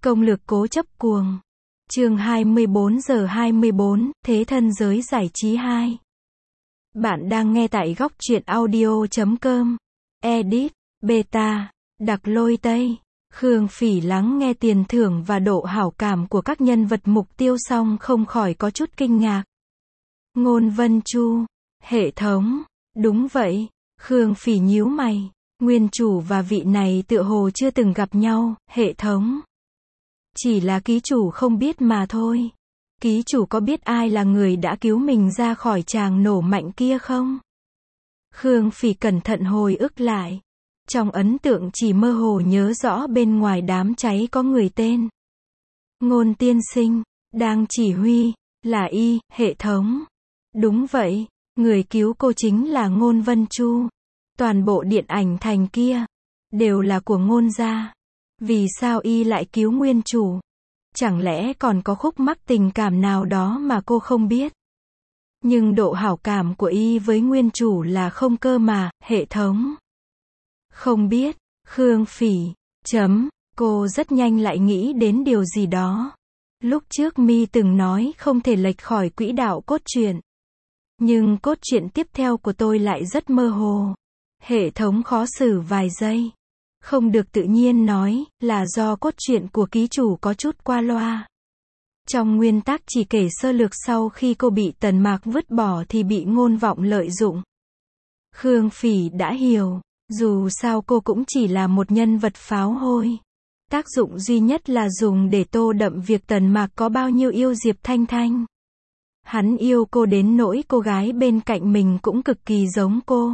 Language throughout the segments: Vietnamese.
Công lược cố chấp cuồng. Chương 24 giờ 24, Thế thân giới giải trí 2. Bạn đang nghe tại góc truyện audio.com. Edit, Beta, Đặc Lôi Tây. Khương Phỉ lắng nghe tiền thưởng và độ hảo cảm của các nhân vật mục tiêu xong không khỏi có chút kinh ngạc. Ngôn Vân Chu, hệ thống, đúng vậy, Khương Phỉ nhíu mày, nguyên chủ và vị này tựa hồ chưa từng gặp nhau, hệ thống. Chỉ là ký chủ không biết mà thôi. Ký chủ có biết ai là người đã cứu mình ra khỏi tràng nổ mạnh kia không? Khương Phỉ cẩn thận hồi ức lại. Trong ấn tượng chỉ mơ hồ nhớ rõ bên ngoài đám cháy có người tên Ngôn tiên sinh, đang chỉ huy, là y, hệ thống. Đúng vậy, người cứu cô chính là Ngôn Vân Chu. Toàn bộ điện ảnh thành kia, đều là của Ngôn gia. Vì sao y lại cứu nguyên chủ? Chẳng lẽ còn có khúc mắc tình cảm nào đó mà cô không biết? Nhưng độ hảo cảm của y với nguyên chủ là không cơ mà, hệ thống. Không biết, Khương Phỉ, cô rất nhanh lại nghĩ đến điều gì đó. Lúc trước mi từng nói không thể lệch khỏi quỹ đạo cốt truyện. Nhưng cốt truyện tiếp theo của tôi lại rất mơ hồ. Hệ thống khó xử vài giây. Không được tự nhiên nói, là do cốt truyện của ký chủ có chút qua loa. Trong nguyên tắc chỉ kể sơ lược sau khi cô bị Tần Mạc vứt bỏ thì bị Ngôn Vọng lợi dụng. Khương Phỉ đã hiểu, dù sao cô cũng chỉ là một nhân vật pháo hôi. Tác dụng duy nhất là dùng để tô đậm việc Tần Mạc có bao nhiêu yêu Diệp Thanh Thanh. Hắn yêu cô đến nỗi cô gái bên cạnh mình cũng cực kỳ giống cô.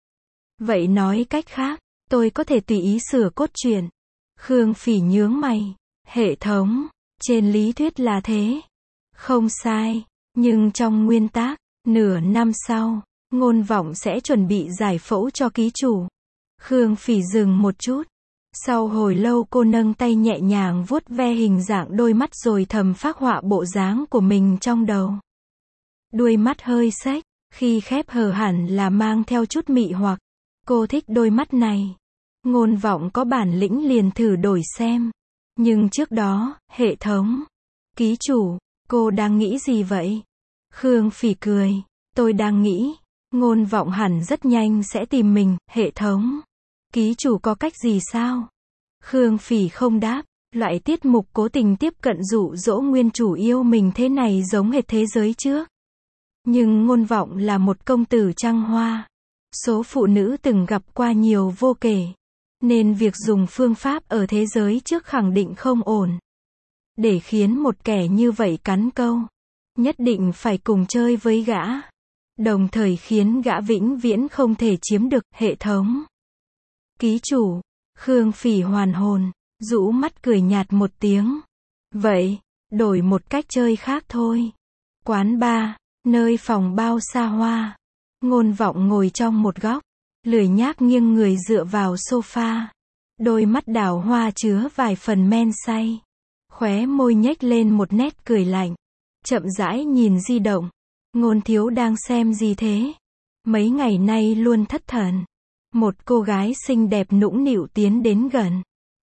Vậy nói cách khác, tôi có thể tùy ý sửa cốt truyện. Khương Phỉ nhướng mày. Hệ thống, trên lý thuyết là thế. Không sai, nhưng trong nguyên tắc, nửa năm sau, Ngôn Vọng sẽ chuẩn bị giải phẫu cho ký chủ. Khương Phỉ dừng một chút. Sau hồi lâu cô nâng tay nhẹ nhàng vuốt ve hình dạng đôi mắt rồi thầm phác họa bộ dáng của mình trong đầu. Đuôi mắt hơi xếch, khi khép hờ hẳn là mang theo chút mị hoặc. Cô thích đôi mắt này. Ngôn Vọng có bản lĩnh liền thử đổi xem. Nhưng trước đó, hệ thống. Ký chủ, cô đang nghĩ gì vậy? Khương Phỉ cười. Tôi đang nghĩ, Ngôn Vọng hẳn rất nhanh sẽ tìm mình, hệ thống. Ký chủ có cách gì sao? Khương Phỉ không đáp. Loại tiết mục cố tình tiếp cận dụ dỗ nguyên chủ yêu mình thế này giống hệt thế giới trước. Nhưng Ngôn Vọng là một công tử trăng hoa. Số phụ nữ từng gặp qua nhiều vô kể. Nên việc dùng phương pháp ở thế giới trước khẳng định không ổn. Để khiến một kẻ như vậy cắn câu, nhất định phải cùng chơi với gã. Đồng thời khiến gã vĩnh viễn không thể chiếm được, hệ thống. Ký chủ, Khương Phỉ hoàn hồn, rũ mắt cười nhạt một tiếng. Vậy, đổi một cách chơi khác thôi. Quán bar, nơi phòng bao xa hoa. Ngôn Vọng ngồi trong một góc, lười nhác nghiêng người dựa vào sofa. Đôi mắt đào hoa chứa vài phần men say. Khóe môi nhếch lên một nét cười lạnh. Chậm rãi nhìn di động. Ngôn thiếu đang xem gì thế? Mấy ngày nay luôn thất thần. Một cô gái xinh đẹp nũng nịu tiến đến gần.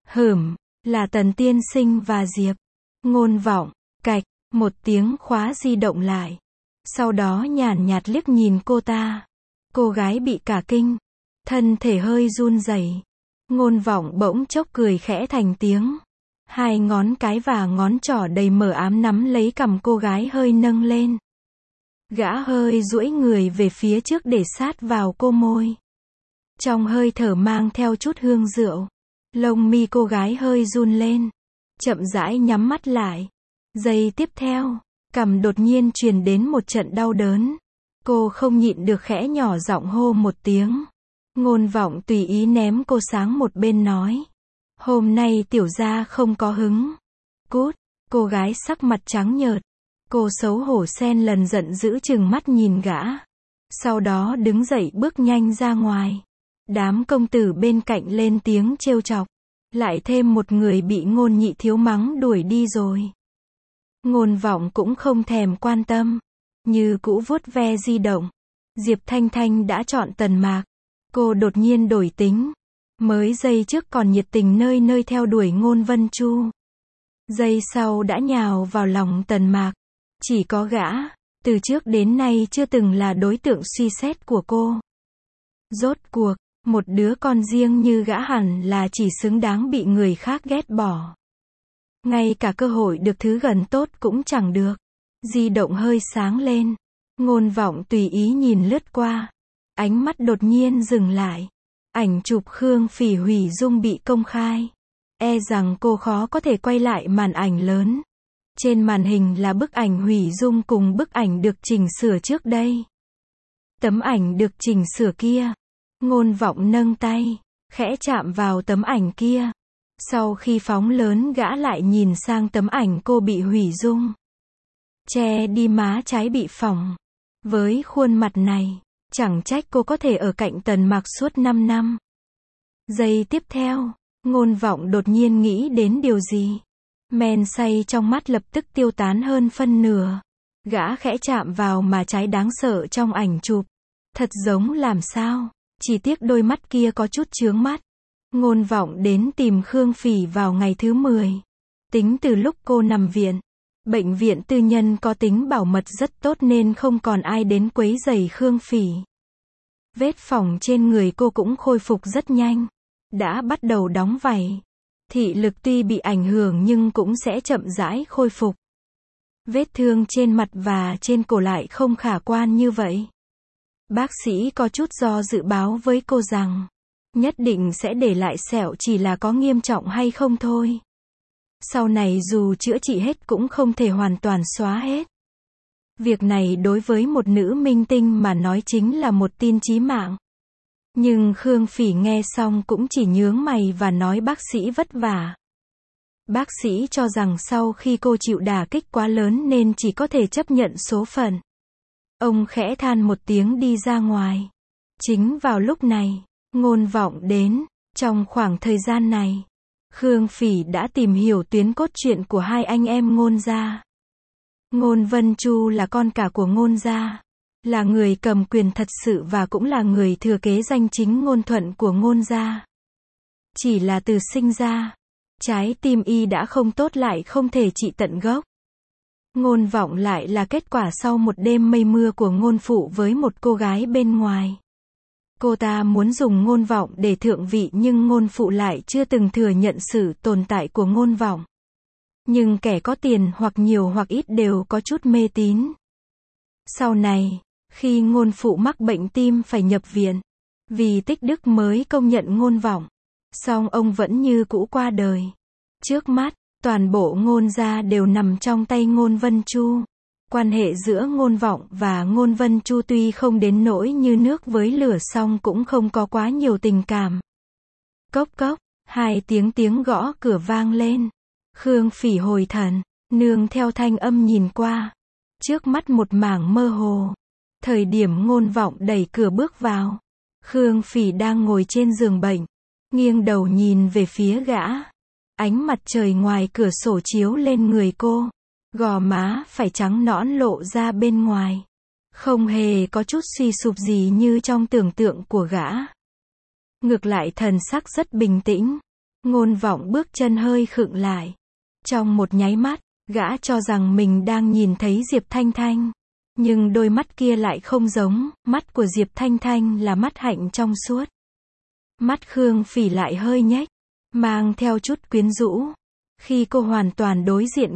Là Tần tiên sinh và Diệp. Ngôn Vọng, cạch, một tiếng khóa di động lại. Sau đó nhàn nhạt liếc nhìn cô ta. Cô gái bị cả kinh. Thân thể hơi run rẩy. Ngôn Vọng bỗng chốc cười khẽ thành tiếng. Hai ngón cái và ngón trỏ đầy mờ ám nắm lấy cằm cô gái hơi nâng lên. Gã hơi duỗi người về phía trước để sát vào cô môi. Trong hơi thở mang theo chút hương rượu. Lông mi cô gái hơi run lên. Chậm rãi nhắm mắt lại. Giây tiếp theo, cằm đột nhiên truyền đến một trận đau đớn. Cô không nhịn được khẽ nhỏ giọng hô một tiếng. Ngôn Vọng tùy ý ném cô sang một bên nói. Hôm nay tiểu gia không có hứng. Cút, cô gái sắc mặt trắng nhợt. Cô xấu hổ xen lần giận dữ chừng mắt nhìn gã. Sau đó đứng dậy bước nhanh ra ngoài. Đám công tử bên cạnh lên tiếng trêu chọc. Lại thêm một người bị Ngôn nhị thiếu mắng đuổi đi rồi. Ngôn Vọng cũng không thèm quan tâm. Như cũ vuốt ve di động. Diệp Thanh Thanh đã chọn Tần Mạc. Cô đột nhiên đổi tính. Mới giây trước còn nhiệt tình nơi nơi theo đuổi Ngôn Vân Chu. Giây sau đã nhào vào lòng Tần Mạc. Chỉ có gã, từ trước đến nay chưa từng là đối tượng suy xét của cô. Rốt cuộc, một đứa con riêng như gã hẳn là chỉ xứng đáng bị người khác ghét bỏ. Ngay cả cơ hội được thứ gần tốt cũng chẳng được. Di động hơi sáng lên. Ngôn Vọng tùy ý nhìn lướt qua. Ánh mắt đột nhiên dừng lại. Ảnh chụp Khương Phỉ hủy dung bị công khai. E rằng cô khó có thể quay lại màn ảnh lớn. Trên màn hình là bức ảnh hủy dung cùng bức ảnh được chỉnh sửa trước đây. Tấm ảnh được chỉnh sửa kia. Ngôn Vọng nâng tay, khẽ chạm vào tấm ảnh kia. Sau khi phóng lớn gã lại nhìn sang tấm ảnh cô bị hủy dung. Che đi má trái bị phỏng. Với khuôn mặt này, chẳng trách cô có thể ở cạnh Tần Mạc suốt 5 năm. Giây tiếp theo, Ngôn Vọng đột nhiên nghĩ đến điều gì. Men say trong mắt lập tức tiêu tán hơn phân nửa. Gã khẽ chạm vào má trái đáng sợ trong ảnh chụp. Thật giống làm sao, chỉ tiếc đôi mắt kia có chút chướng mắt. Ngôn Vọng đến tìm Khương Phỉ vào ngày thứ 10. Tính từ lúc cô nằm viện. Bệnh viện tư nhân có tính bảo mật rất tốt nên không còn ai đến quấy rầy Khương Phỉ. Vết phỏng trên người cô cũng khôi phục rất nhanh. Đã bắt đầu đóng vảy. Thị lực tuy bị ảnh hưởng nhưng cũng sẽ chậm rãi khôi phục. Vết thương trên mặt và trên cổ lại không khả quan như vậy. Bác sĩ có chút do dự báo với cô rằng, nhất định sẽ để lại sẹo, chỉ là có nghiêm trọng hay không thôi. Sau này dù chữa trị hết cũng không thể hoàn toàn xóa hết. Việc này đối với một nữ minh tinh mà nói chính là một tin chí mạng. Nhưng Khương Phỉ nghe xong cũng chỉ nhướng mày và nói bác sĩ vất vả. Bác sĩ cho rằng sau khi cô chịu đả kích quá lớn nên chỉ có thể chấp nhận số phận. Ông khẽ than một tiếng đi ra ngoài. Chính vào lúc này, Ngôn Vọng đến. Trong khoảng thời gian này, Khương Phỉ đã tìm hiểu tuyến cốt truyện của hai anh em Ngôn gia. Ngôn Vân Chu là con cả của Ngôn gia, là người cầm quyền thật sự và cũng là người thừa kế danh chính ngôn thuận của Ngôn gia. Chỉ là từ sinh ra, trái tim y đã không tốt lại không thể trị tận gốc. Ngôn Vọng lại là kết quả sau một đêm mây mưa của Ngôn phụ với một cô gái bên ngoài. Cô ta muốn dùng Ngôn Vọng để thượng vị nhưng Ngôn phụ lại chưa từng thừa nhận sự tồn tại của Ngôn Vọng. Nhưng kẻ có tiền hoặc nhiều hoặc ít đều có chút mê tín. Sau này, khi Ngôn phụ mắc bệnh tim phải nhập viện, vì tích đức mới công nhận Ngôn Vọng. Song ông vẫn như cũ qua đời. Trước mắt, toàn bộ Ngôn gia đều nằm trong tay Ngôn Vân Chu. Quan hệ giữa Ngôn Vọng và Ngôn Vân Chu tuy không đến nỗi như nước với lửa song cũng không có quá nhiều tình cảm. Cốc cốc, hai tiếng gõ cửa vang lên. Khương Phỉ hồi thần, nương theo thanh âm nhìn qua. Trước mắt một mảng mơ hồ. Thời điểm Ngôn Vọng đẩy cửa bước vào, Khương Phỉ đang ngồi trên giường bệnh, nghiêng đầu nhìn về phía gã. Ánh mặt trời ngoài cửa sổ chiếu lên người cô. Gò má phải trắng nõn lộ ra bên ngoài. Không hề có chút suy sụp gì như trong tưởng tượng của gã. Ngược lại thần sắc rất bình tĩnh. Ngôn Vọng bước chân hơi khựng lại. Trong một nháy mắt, gã cho rằng mình đang nhìn thấy Diệp Thanh Thanh. Nhưng đôi mắt kia lại không giống, mắt của Diệp Thanh Thanh là mắt hạnh trong suốt. Mắt Khương Phỉ lại hơi nhếch, mang theo chút quyến rũ. Khi cô hoàn toàn đối diện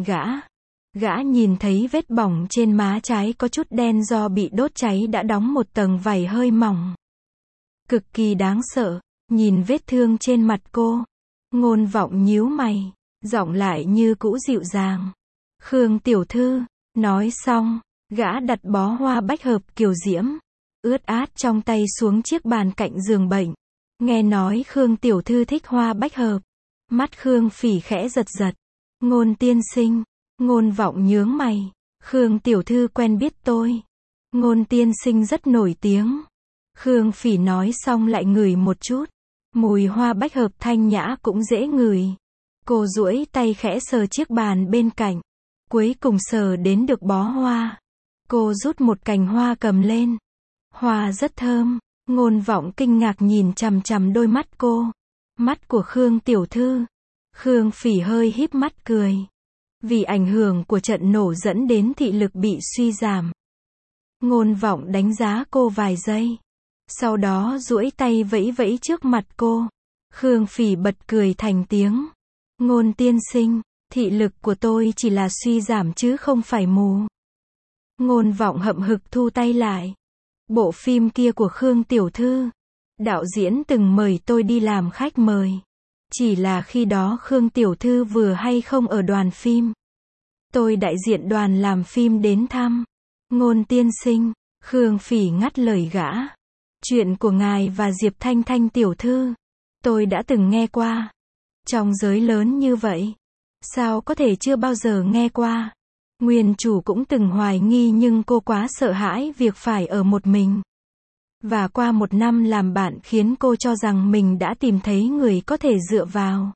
gã nhìn thấy vết bỏng trên má trái có chút đen do bị đốt cháy đã đóng một tầng vảy hơi mỏng. Cực kỳ đáng sợ, nhìn vết thương trên mặt cô. Ngôn Vọng nhíu mày, giọng lại như cũ dịu dàng. Khương tiểu thư, nói xong, gã đặt bó hoa bách hợp kiều diễm, ướt át trong tay xuống chiếc bàn cạnh giường bệnh. Nghe nói Khương tiểu thư thích hoa bách hợp. Mắt Khương Phỉ khẽ giật giật. Ngôn tiên sinh. Ngôn Vọng nhướng mày. Khương tiểu thư quen biết tôi. Ngôn tiên sinh rất nổi tiếng. Khương Phỉ nói xong lại ngửi một chút. Mùi hoa bách hợp thanh nhã cũng dễ ngửi. Cô duỗi tay khẽ sờ chiếc bàn bên cạnh. Cuối cùng sờ đến được bó hoa. Cô rút một cành hoa cầm lên. Hoa rất thơm. Ngôn Vọng kinh ngạc nhìn chằm chằm đôi mắt cô. Mắt của Khương tiểu thư. Khương Phỉ hơi híp mắt cười. Vì ảnh hưởng của trận nổ dẫn đến thị lực bị suy giảm. Ngôn Vọng đánh giá cô vài giây. Sau đó duỗi tay vẫy vẫy trước mặt cô. Khương Phỉ bật cười thành tiếng. Ngôn tiên sinh, thị lực của tôi chỉ là suy giảm chứ không phải mù. Ngôn Vọng hậm hực thu tay lại. Bộ phim kia của Khương tiểu thư, đạo diễn từng mời tôi đi làm khách mời. Chỉ là khi đó Khương tiểu thư vừa hay không ở đoàn phim. Tôi đại diện đoàn làm phim đến thăm. Ngôn tiên sinh, Khương Phỉ ngắt lời gã. Chuyện của ngài và Diệp Thanh Thanh tiểu thư, tôi đã từng nghe qua. Trong giới lớn như vậy, sao có thể chưa bao giờ nghe qua. Nguyên chủ cũng từng hoài nghi nhưng cô quá sợ hãi việc phải ở một mình. Và qua 1 năm làm bạn khiến cô cho rằng mình đã tìm thấy người có thể dựa vào.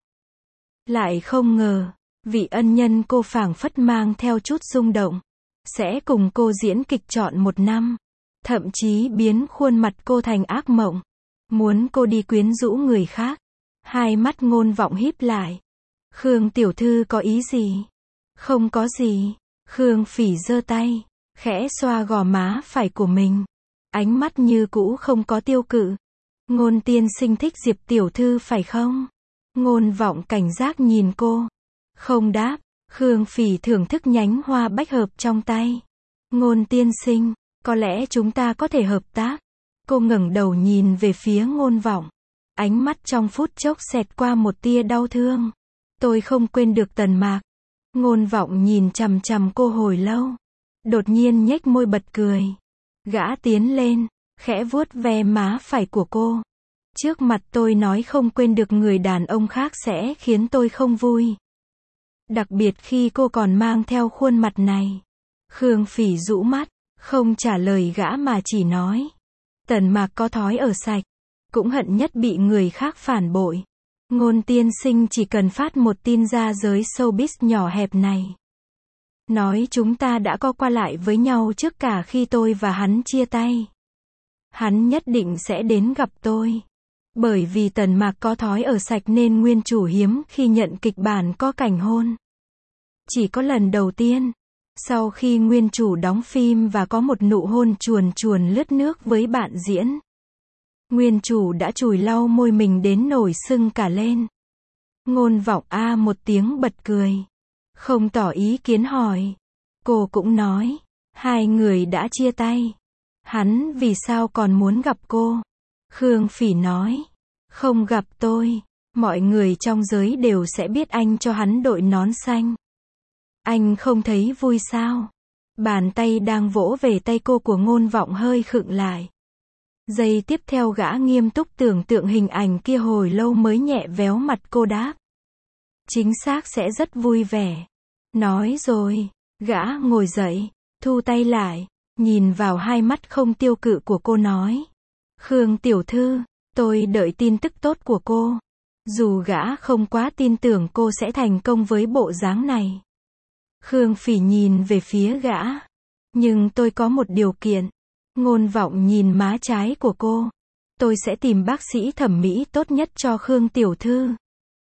Lại không ngờ, vị ân nhân cô phảng phất mang theo chút rung động, sẽ cùng cô diễn kịch trọn 1 năm. Thậm chí biến khuôn mặt cô thành ác mộng. Muốn cô đi quyến rũ người khác. Hai mắt Ngôn Vọng híp lại. Khương tiểu thư có ý gì? Không có gì. Khương Phỉ giơ tay, khẽ xoa gò má phải của mình. Ánh mắt như cũ không có tiêu cự. Ngôn tiên sinh thích Diệp tiểu thư phải không? Ngôn Vọng cảnh giác nhìn cô. Không đáp. Khương Phỉ thưởng thức nhánh hoa bách hợp trong tay. Ngôn tiên sinh, có lẽ chúng ta có thể hợp tác. Cô ngẩng đầu nhìn về phía Ngôn Vọng. Ánh mắt trong phút chốc xẹt qua một tia đau thương. Tôi không quên được Tần Mạc. Ngôn Vọng nhìn chằm chằm cô hồi lâu. Đột nhiên nhếch môi bật cười. Gã tiến lên, khẽ vuốt ve má phải của cô. Trước mặt tôi nói không quên được người đàn ông khác sẽ khiến tôi không vui. Đặc biệt khi cô còn mang theo khuôn mặt này. Khương Phỉ rũ mắt, không trả lời gã mà chỉ nói. Tần Mạc có thói ở sạch, cũng hận nhất bị người khác phản bội. Ngôn tiên sinh chỉ cần phát một tin ra giới showbiz nhỏ hẹp này. Nói chúng ta đã có qua lại với nhau trước cả khi tôi và hắn chia tay. Hắn nhất định sẽ đến gặp tôi. Bởi vì Tần Mạc có thói ở sạch nên nguyên chủ hiếm khi nhận kịch bản có cảnh hôn. Chỉ có lần đầu tiên, sau khi nguyên chủ đóng phim và có một nụ hôn chuồn chuồn lướt nước với bạn diễn. Nguyên chủ đã chùi lau môi mình đến nổi sưng cả lên. Ngôn Vọng a một tiếng bật cười. Không tỏ ý kiến hỏi. Cô cũng nói, hai người đã chia tay. Hắn vì sao còn muốn gặp cô? Khương Phỉ nói, không gặp tôi, mọi người trong giới đều sẽ biết anh cho hắn đội nón xanh. Anh không thấy vui sao? Bàn tay đang vỗ về tay cô của Ngôn Vọng hơi khựng lại. Giây tiếp theo gã nghiêm túc tưởng tượng hình ảnh kia hồi lâu mới nhẹ véo mặt cô đáp. Chính xác sẽ rất vui vẻ. Nói rồi, gã ngồi dậy, thu tay lại, nhìn vào hai mắt không tiêu cự của cô nói. Khương tiểu thư, tôi đợi tin tức tốt của cô. Dù gã không quá tin tưởng cô sẽ thành công với bộ dáng này. Khương Phỉ nhìn về phía gã. Nhưng tôi có một điều kiện. Ngôn Vọng nhìn má trái của cô. Tôi sẽ tìm bác sĩ thẩm mỹ tốt nhất cho Khương tiểu thư.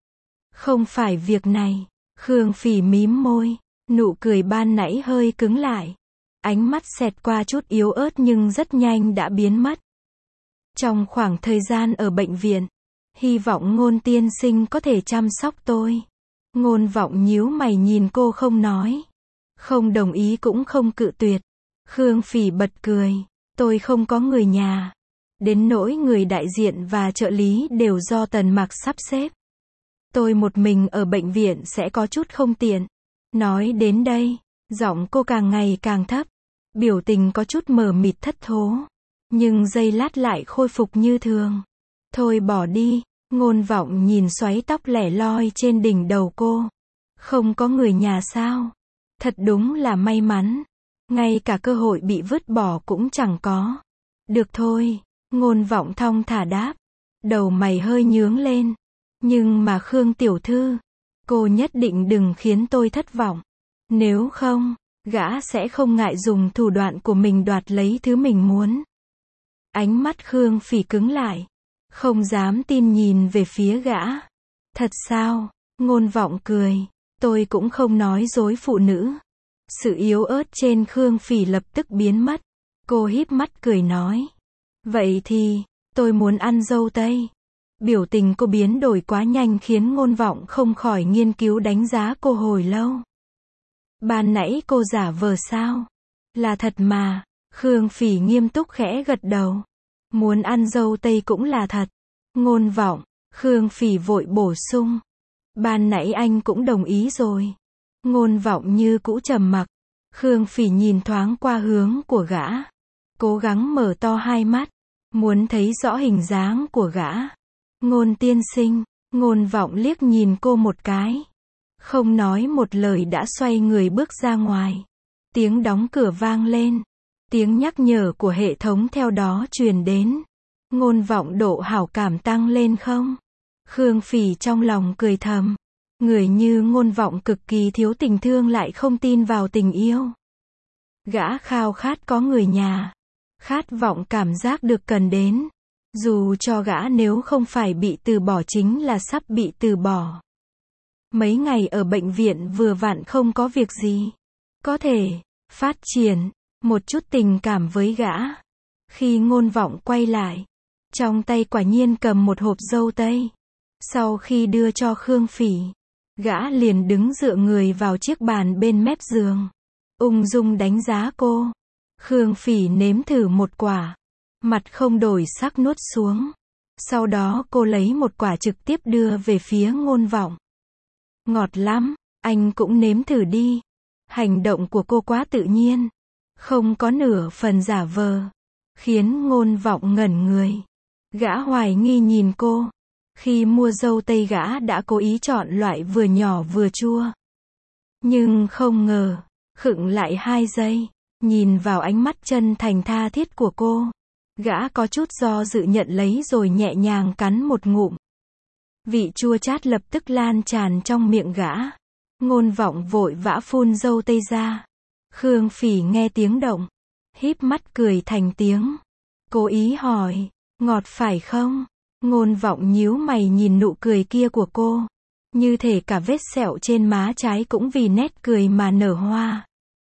Không phải việc này. Khương Phỉ mím môi. Nụ cười ban nãy hơi cứng lại. Ánh mắt xẹt qua chút yếu ớt nhưng rất nhanh đã biến mất. Trong khoảng thời gian ở bệnh viện, hy vọng Ngôn tiên sinh có thể chăm sóc tôi. Ngôn Vọng nhíu mày nhìn cô không nói. Không đồng ý cũng không cự tuyệt. Khương Phỉ bật cười. Tôi không có người nhà. Đến nỗi người đại diện và trợ lý đều do Tần Mạc sắp xếp. Tôi một mình ở bệnh viện sẽ có chút không tiện. Nói đến đây, giọng cô càng ngày càng thấp. Biểu tình có chút mờ mịt thất thố. Nhưng giây lát lại khôi phục như thường. Thôi bỏ đi. Ngôn Vọng nhìn xoáy tóc lẻ loi trên đỉnh đầu cô. Không có người nhà sao? Thật đúng là may mắn. Ngay cả cơ hội bị vứt bỏ cũng chẳng có. Được thôi. Ngôn Vọng thong thả đáp. Đầu mày hơi nhướng lên. Nhưng mà Khương tiểu thư, cô nhất định đừng khiến tôi thất vọng. Nếu không, gã sẽ không ngại dùng thủ đoạn của mình đoạt lấy thứ mình muốn. Ánh mắt Khương Phỉ cứng lại. Không dám tin nhìn về phía gã. Thật sao? Ngôn Vọng cười. Tôi cũng không nói dối phụ nữ. Sự yếu ớt trên Khương Phỉ lập tức biến mất. Cô híp mắt cười nói. Vậy thì, tôi muốn ăn dâu tây. Biểu tình cô biến đổi quá nhanh khiến Ngôn Vọng không khỏi nghiên cứu đánh giá cô hồi lâu. Ban nãy cô giả vờ sao? Là thật mà. Khương Phỉ nghiêm túc khẽ gật đầu. Muốn ăn dâu tây cũng là thật. Ngôn Vọng, Khương Phỉ vội bổ sung. Ban nãy anh cũng đồng ý rồi. Ngôn Vọng như cũ trầm mặc. Khương Phỉ nhìn thoáng qua hướng của gã. Cố gắng mở to hai mắt. Muốn thấy rõ hình dáng của gã. Ngôn tiên sinh. Ngôn Vọng liếc nhìn cô một cái. Không nói một lời đã xoay người bước ra ngoài. Tiếng đóng cửa vang lên. Tiếng nhắc nhở của hệ thống theo đó truyền đến. Ngôn Vọng độ hảo cảm tăng lên không? Khương Phỉ trong lòng cười thầm. Người như Ngôn Vọng cực kỳ thiếu tình thương lại không tin vào tình yêu. Gã khao khát có người nhà. Khát vọng cảm giác được cần đến. Dù cho gã nếu không phải bị từ bỏ chính là sắp bị từ bỏ. Mấy ngày ở bệnh viện vừa vặn không có việc gì. Có thể phát triển một chút tình cảm với gã. Khi Ngôn Vọng quay lại, trong tay quả nhiên cầm một hộp dâu tây. Sau khi đưa cho Khương Phỉ, gã liền đứng dựa người vào chiếc bàn bên mép giường. Ung dung đánh giá cô. Khương Phỉ nếm thử một quả. Mặt không đổi sắc nuốt xuống. Sau đó cô lấy một quả trực tiếp đưa về phía Ngôn Vọng. Ngọt lắm, anh cũng nếm thử đi. Hành động của cô quá tự nhiên. Không có nửa phần giả vờ. Khiến Ngôn Vọng ngẩn người. Gã hoài nghi nhìn cô. Khi mua dâu tây gã đã cố ý chọn loại vừa nhỏ vừa chua. Nhưng không ngờ, khựng lại 2 giây. Nhìn vào ánh mắt chân thành tha thiết của cô. Gã có chút do dự nhận lấy rồi nhẹ nhàng cắn một ngụm. Vị chua chát lập tức lan tràn trong miệng gã. Ngôn Vọng vội vã phun dâu tây ra. Khương Phỉ nghe tiếng động. Híp mắt cười thành tiếng. Cố ý hỏi. Ngọt phải không? Ngôn Vọng nhíu mày nhìn nụ cười kia của cô. Như thể cả vết sẹo trên má trái cũng vì nét cười mà nở hoa.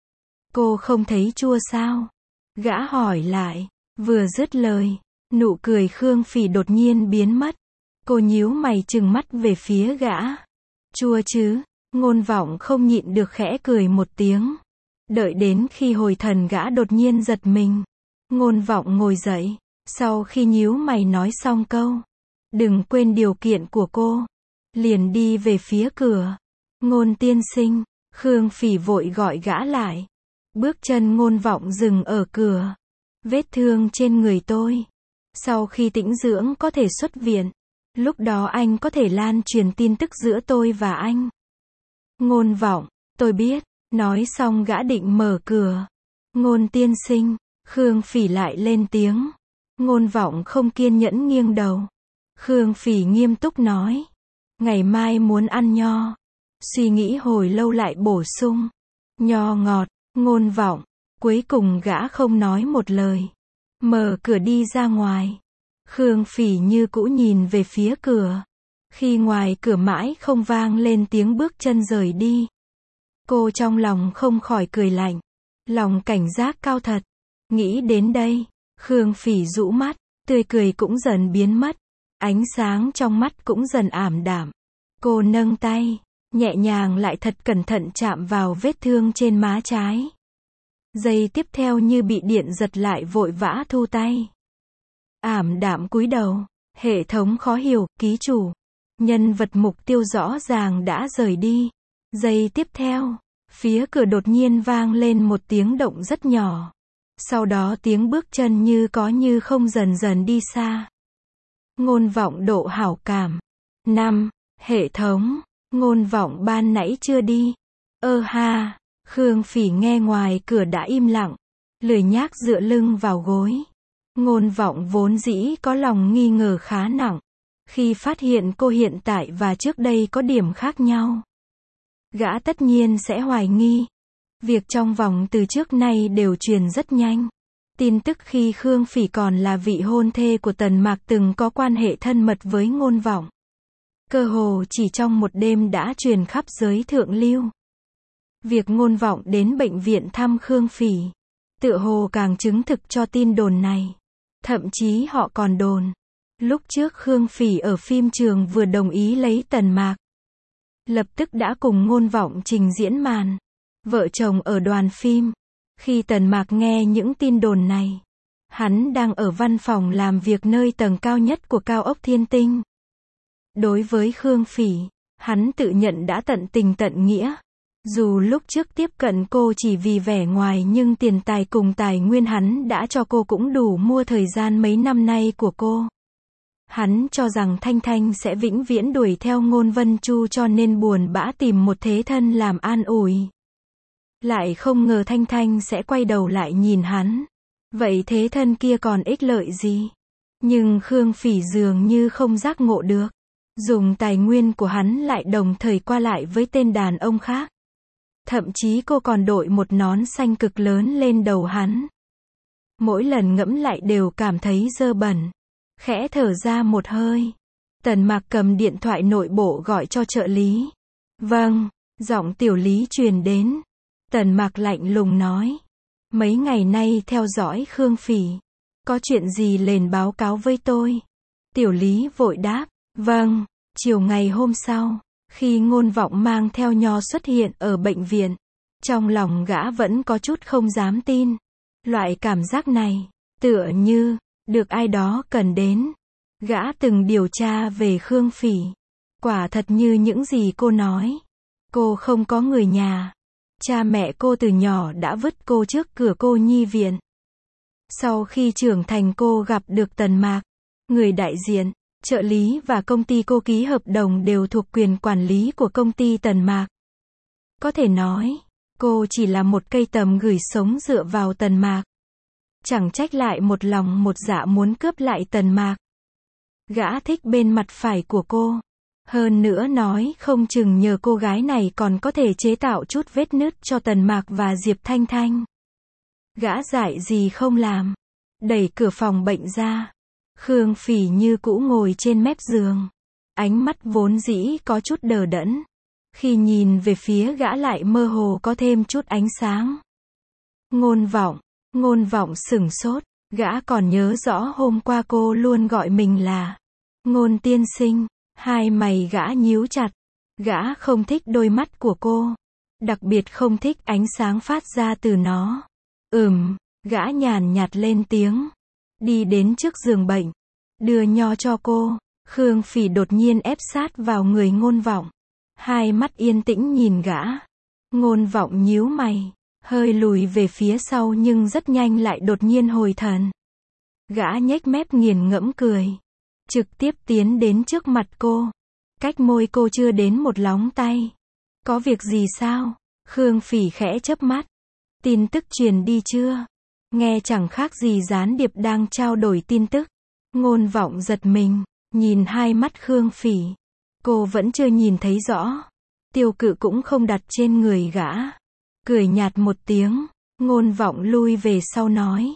Cô không thấy chua sao? Gã hỏi lại. Vừa dứt lời, nụ cười Khương Phỉ đột nhiên biến mất. Cô nhíu mày trừng mắt về phía gã. Chua chứ? Ngôn Vọng không nhịn được khẽ cười một tiếng. Đợi đến khi hồi thần gã đột nhiên giật mình. Ngôn Vọng ngồi dậy. Sau khi nhíu mày nói xong câu. Đừng quên điều kiện của cô. Liền đi về phía cửa. Ngôn tiên sinh. Khương Phỉ vội gọi gã lại. Bước chân Ngôn Vọng dừng ở cửa. Vết thương trên người tôi. Sau khi tĩnh dưỡng có thể xuất viện. Lúc đó anh có thể lan truyền tin tức giữa tôi và anh. Ngôn Vọng, tôi biết. Nói xong gã định mở cửa. Ngôn tiên sinh. Khương Phỉ lại lên tiếng. Ngôn Vọng không kiên nhẫn nghiêng đầu. Khương Phỉ nghiêm túc nói. Ngày mai muốn ăn nho. Suy nghĩ hồi lâu lại bổ sung. Nho ngọt. Ngôn Vọng. Cuối cùng gã không nói một lời. Mở cửa đi ra ngoài. Khương Phỉ như cũ nhìn về phía cửa. Khi ngoài cửa mãi không vang lên tiếng bước chân rời đi. Cô trong lòng không khỏi cười lạnh. Lòng cảnh giác cao thật. Nghĩ đến đây, Khương Phỉ rũ mắt, tươi cười cũng dần biến mất. Ánh sáng trong mắt cũng dần ảm đạm. Cô nâng tay, nhẹ nhàng lại thật cẩn thận chạm vào vết thương trên má trái. Giây tiếp theo như bị điện giật lại vội vã thu tay. Ảm đạm cúi đầu, hệ thống khó hiểu, ký chủ. Nhân vật mục tiêu rõ ràng đã rời đi. Giây tiếp theo, phía cửa đột nhiên vang lên một tiếng động rất nhỏ. Sau đó tiếng bước chân như có như không dần dần đi xa. Ngôn Vọng độ hảo cảm. 5. Hệ thống. Ngôn Vọng ban nãy chưa đi. Ha. Khương Phỉ nghe ngoài cửa đã im lặng. Lười nhác dựa lưng vào gối. Ngôn Vọng vốn dĩ có lòng nghi ngờ khá nặng. Khi phát hiện cô hiện tại và trước đây có điểm khác nhau. Gã tất nhiên sẽ hoài nghi. Việc trong vòng từ trước nay đều truyền rất nhanh. Tin tức khi Khương Phỉ còn là vị hôn thê của Tần Mạc từng có quan hệ thân mật với Ngôn Vọng. Cơ hồ chỉ trong một đêm đã truyền khắp giới thượng lưu. Việc Ngôn Vọng đến bệnh viện thăm Khương Phỉ, tựa hồ càng chứng thực cho tin đồn này. Thậm chí họ còn đồn, lúc trước Khương Phỉ ở phim trường vừa đồng ý lấy Tần Mạc. Lập tức đã cùng Ngôn Vọng trình diễn màn vợ chồng ở đoàn phim. Khi Tần Mạc nghe những tin đồn này, hắn đang ở văn phòng làm việc nơi tầng cao nhất của cao ốc Thiên Tinh. Đối với Khương Phỉ, hắn tự nhận đã tận tình tận nghĩa. Dù lúc trước tiếp cận cô chỉ vì vẻ ngoài nhưng tiền tài cùng tài nguyên hắn đã cho cô cũng đủ mua thời gian mấy năm nay của cô. Hắn cho rằng Thanh Thanh sẽ vĩnh viễn đuổi theo Ngôn Vân Chu cho nên buồn bã tìm một thế thân làm an ủi. Lại không ngờ Thanh Thanh sẽ quay đầu lại nhìn hắn. Vậy thế thân kia còn ích lợi gì? Nhưng Khương Phỉ dường như không giác ngộ được. Dùng tài nguyên của hắn lại đồng thời qua lại với tên đàn ông khác. Thậm chí cô còn đội một nón xanh cực lớn lên đầu hắn. Mỗi lần ngẫm lại đều cảm thấy dơ bẩn. Khẽ thở ra một hơi. Tần Mạc cầm điện thoại nội bộ gọi cho trợ lý. Vâng, giọng tiểu lý truyền đến. Tần Mạc lạnh lùng nói. Mấy ngày nay theo dõi Khương Phỉ. Có chuyện gì lên báo cáo với tôi. Tiểu lý vội đáp. Vâng, chiều ngày hôm sau, khi Ngôn Vọng mang theo Nho xuất hiện ở bệnh viện, trong lòng gã vẫn có chút không dám tin. Loại cảm giác này, tựa như, được ai đó cần đến. Gã từng điều tra về Khương Phỉ. Quả thật như những gì cô nói. Cô không có người nhà. Cha mẹ cô từ nhỏ đã vứt cô trước cửa cô nhi viện. Sau khi trưởng thành cô gặp được Tần Mạc, người đại diện, trợ lý và công ty cô ký hợp đồng đều thuộc quyền quản lý của công ty Tần Mạc. Có thể nói, cô chỉ là một cây tầm gửi sống dựa vào Tần Mạc. Chẳng trách lại một lòng một dạ muốn cướp lại Tần Mạc. Gã thích bên mặt phải của cô. Hơn nữa nói không chừng nhờ cô gái này còn có thể chế tạo chút vết nứt cho Tần Mạc và Diệp Thanh Thanh. Gã dại gì không làm. Đẩy cửa phòng bệnh ra. Khương Phỉ như cũ ngồi trên mép giường. Ánh mắt vốn dĩ có chút đờ đẫn. Khi nhìn về phía gã lại mơ hồ có thêm chút ánh sáng. Ngôn Vọng sửng sốt. Gã còn nhớ rõ hôm qua cô luôn gọi mình là Ngôn tiên sinh. Hai mày gã nhíu chặt. Gã không thích đôi mắt của cô. Đặc biệt không thích ánh sáng phát ra từ nó. Gã nhàn nhạt lên tiếng. Đi đến trước giường bệnh. Đưa Nho cho cô. Khương Phỉ đột nhiên ép sát vào người Ngôn Vọng. Hai mắt yên tĩnh nhìn gã. Ngôn Vọng nhíu mày. Hơi lùi về phía sau nhưng rất nhanh lại đột nhiên hồi thần. Gã nhếch mép nghiền ngẫm cười. Trực tiếp tiến đến trước mặt cô. Cách môi cô chưa đến một lóng tay. Có việc gì sao? Khương Phỉ khẽ chớp mắt. Tin tức truyền đi chưa? Nghe chẳng khác gì gián điệp đang trao đổi tin tức. Ngôn Vọng giật mình, nhìn hai mắt Khương Phỉ. Cô vẫn chưa nhìn thấy rõ. Tiêu cự cũng không đặt trên người gã. Cười nhạt một tiếng, Ngôn Vọng lui về sau nói.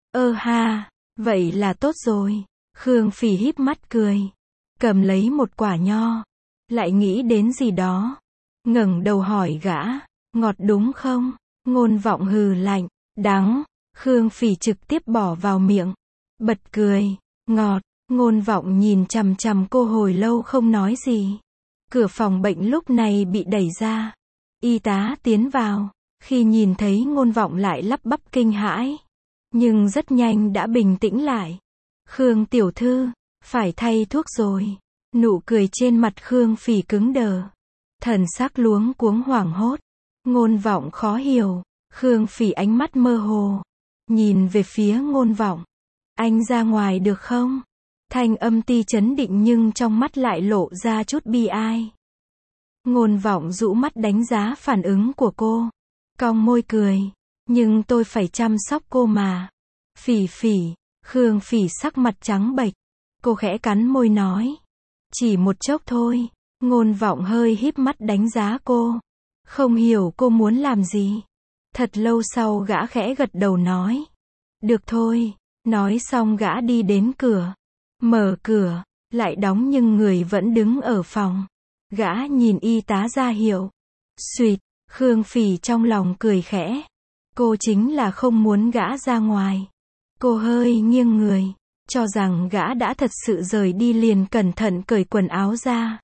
Ha, vậy là tốt rồi. Khương Phỉ híp mắt cười. Cầm lấy một quả nho. Lại nghĩ đến gì đó. Ngẩng đầu hỏi gã. Ngọt đúng không? Ngôn Vọng hừ lạnh. Đắng. Khương Phỉ trực tiếp bỏ vào miệng. Bật cười. Ngọt. Ngôn Vọng nhìn chằm chằm cô hồi lâu không nói gì. Cửa phòng bệnh lúc này bị đẩy ra. Y tá tiến vào. Khi nhìn thấy Ngôn Vọng lại lắp bắp kinh hãi. Nhưng rất nhanh đã bình tĩnh lại. Khương tiểu thư, phải thay thuốc rồi. Nụ cười trên mặt Khương Phỉ cứng đờ. Thần sắc luống cuống hoảng hốt. Ngôn Vọng khó hiểu. Khương Phỉ ánh mắt mơ hồ. Nhìn về phía Ngôn Vọng. Anh ra ngoài được không? Thanh âm ti chấn định nhưng trong mắt lại lộ ra chút bi ai. Ngôn Vọng rũ mắt đánh giá phản ứng của cô. Cong môi cười. Nhưng tôi phải chăm sóc cô mà. Phỉ Phỉ. Khương Phỉ sắc mặt trắng bệch. Cô khẽ cắn môi nói. Chỉ một chốc thôi. Ngôn Vọng hơi híp mắt đánh giá cô. Không hiểu cô muốn làm gì. Thật lâu sau gã khẽ gật đầu nói. Được thôi. Nói xong gã đi đến cửa. Mở cửa. lại đóng nhưng người vẫn đứng ở phòng. Gã nhìn y tá ra hiệu. Xuỵt, Khương Phỉ trong lòng cười khẽ. Cô chính là không muốn gã ra ngoài. Cô hơi nghiêng người, cho rằng gã đã thật sự rời đi liền cẩn thận cởi quần áo ra.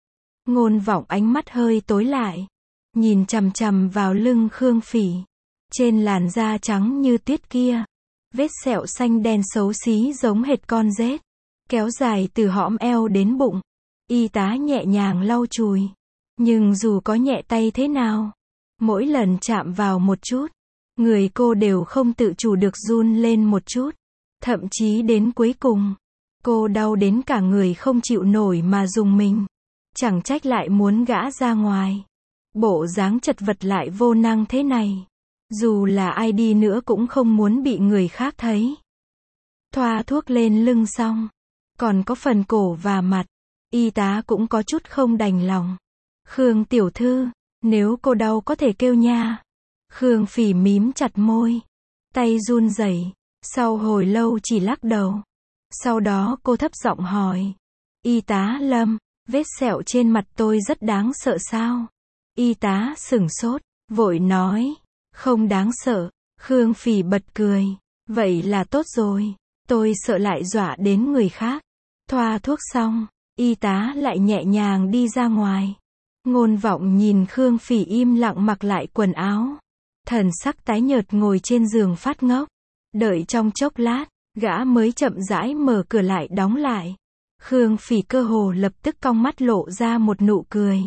Ngôn Vọng ánh mắt hơi tối lại, nhìn chằm chằm vào lưng Khương Phỉ. Trên làn da trắng như tuyết kia, vết sẹo xanh đen xấu xí giống hệt con rết, kéo dài từ hõm eo đến bụng. Y tá nhẹ nhàng lau chùi. Nhưng dù có nhẹ tay thế nào, mỗi lần chạm vào một chút, người cô đều không tự chủ được run lên một chút. Thậm chí đến cuối cùng, cô đau đến cả người không chịu nổi mà rùng mình. Chẳng trách lại muốn gã ra ngoài. Bộ dáng chật vật lại vô năng thế này. Dù là ai đi nữa cũng không muốn bị người khác thấy. Thoa thuốc lên lưng xong, còn có phần cổ và mặt. Y tá cũng có chút không đành lòng. Khương tiểu thư, nếu cô đau có thể kêu nha. Khương Phỉ mím chặt môi, tay run rẩy, sau hồi lâu chỉ lắc đầu. Sau đó cô thấp giọng hỏi, y tá Lâm, vết sẹo trên mặt tôi rất đáng sợ sao? Y tá sửng sốt, vội nói, không đáng sợ. Khương Phỉ bật cười, vậy là tốt rồi, tôi sợ lại dọa đến người khác. Thoa thuốc xong, y tá lại nhẹ nhàng đi ra ngoài. Ngôn Vọng nhìn Khương Phỉ im lặng mặc lại quần áo. Thần sắc tái nhợt ngồi trên giường phát ngốc. Đợi trong chốc lát, gã mới chậm rãi mở cửa lại đóng lại. Khương Phỉ cơ hồ lập tức cong mắt lộ ra một nụ cười.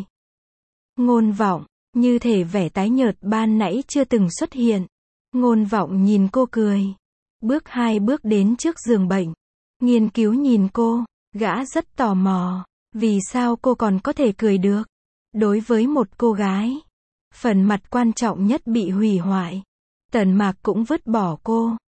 Ngôn Vọng, như thể vẻ tái nhợt ban nãy chưa từng xuất hiện. Ngôn Vọng nhìn cô cười. Bước 2 bước đến trước giường bệnh. Nghiên cứu nhìn cô, gã rất tò mò. Vì sao cô còn có thể cười được? Đối với một cô gái, phần mặt quan trọng nhất bị hủy hoại. Tần Mạc cũng vứt bỏ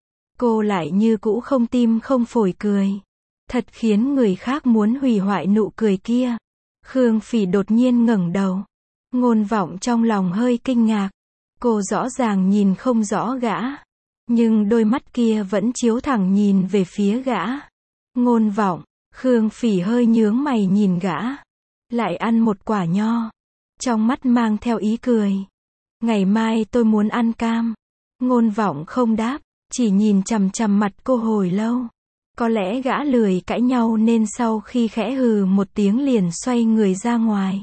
cô lại như cũ không tim không phổi cười. Thật khiến người khác muốn hủy hoại nụ cười kia. Khương Phỉ đột nhiên ngẩng đầu. Ngôn Vọng trong lòng hơi kinh ngạc. Cô rõ ràng nhìn không rõ gã, nhưng đôi mắt kia vẫn chiếu thẳng nhìn về phía gã. Ngôn Vọng, Khương Phỉ hơi nhướng mày nhìn gã. Lại ăn một quả nho. Trong mắt mang theo ý cười. Ngày mai tôi muốn ăn cam. Ngôn Vọng không đáp, chỉ nhìn chằm chằm mặt cô hồi lâu. Có lẽ gã lười cãi nhau nên sau khi khẽ hừ một tiếng liền xoay người ra ngoài.